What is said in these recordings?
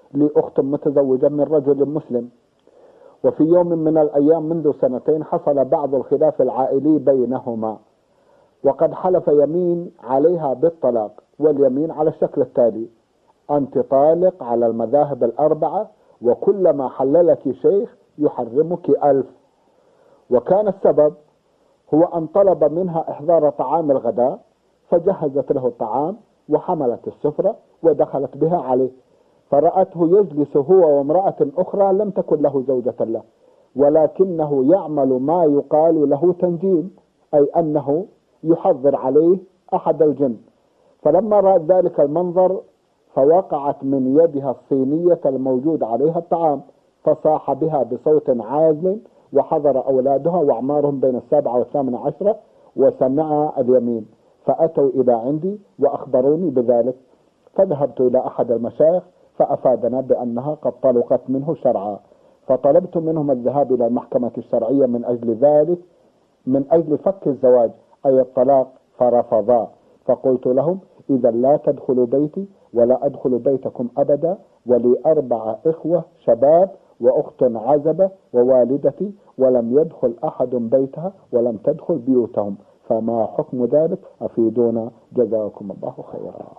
لي أخت متزوجة من رجل مسلم، وفي يوم من الأيام منذ سنتين حصل بعض الخلاف العائلي بينهما، وقد حلف يمين عليها بالطلاق، واليمين على الشكل التالي: أنت طالق على المذاهب الأربعة، وكلما حللك شيخ يحرمك 1000. وكان السبب هو أن طلب منها إحضار طعام الغداء، فجهزت له الطعام وحملت السفرة ودخلت بها عليه، فرأته يجلس هو وامرأة أخرى لم تكن له زوجة له، ولكنه يعمل ما يقال له تنجيم، أي أنه يحضر عليه أحد الجن. فلما رأت ذلك المنظر فوقعت من يدها الصينية الموجود عليها الطعام، فصاح بها بصوت عازل، وحضر أولادها وأعمارهم بين 7 و18، وسمع اليمين، فأتوا إلى عندي وأخبروني بذلك، فذهبت إلى أحد المشايخ فأفادنا بأنها قد طلقت منه شرعا، فطلبت منهم الذهاب إلى المحكمة الشرعية من أجل ذلك، من أجل فك الزواج أي الطلاق، فرفضا. فقلت لهم: إذا لا تدخلوا بيتي ولا أدخل بيتكم أبدا، ولي 4 إخوة شباب وأخت عزبة ووالدتي، ولم يدخل أحد بيتها ولم تدخل بيوتهم، فما حكم ذلك؟ أفيدونا جزاكم الله خيرا.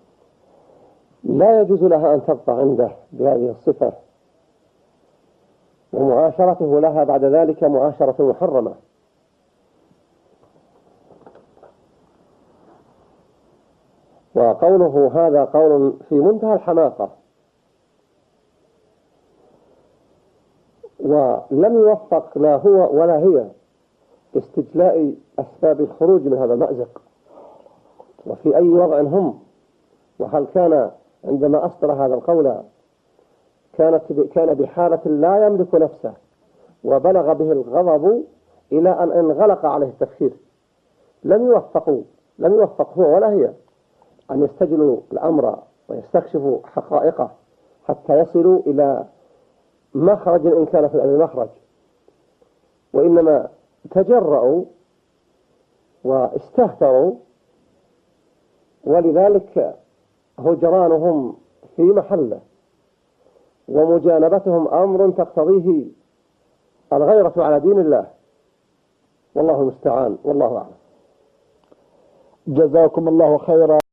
لا يجوز لها أن تبقى عنده بهذه الصفة، ومعاشرته لها بعد ذلك معاشرة محرمة. وقوله هذا قول في منتهى الحماقة، ولم يوفق لا هو ولا هي استجلاء أسباب الخروج من هذا المأزق، وفي أي وضع هم. وهل كان عندما أصدر هذا القول كان بحالة لا يملك نفسه، وبلغ به الغضب إلى أن انغلق عليه التفكير. لم يوفق هو ولا هي أن يستجلوا الأمر ويستكشفوا حقائقه حتى يصلوا إلى مخرج إن كان في الأمر مخرج، وإنما تجرؤوا واستهتروا، ولذلك هجرانهم في محله ومجانبتهم أمر تقتضيه الغيرة على دين الله، والله المستعان، والله أعلم. جزاكم الله خيرا.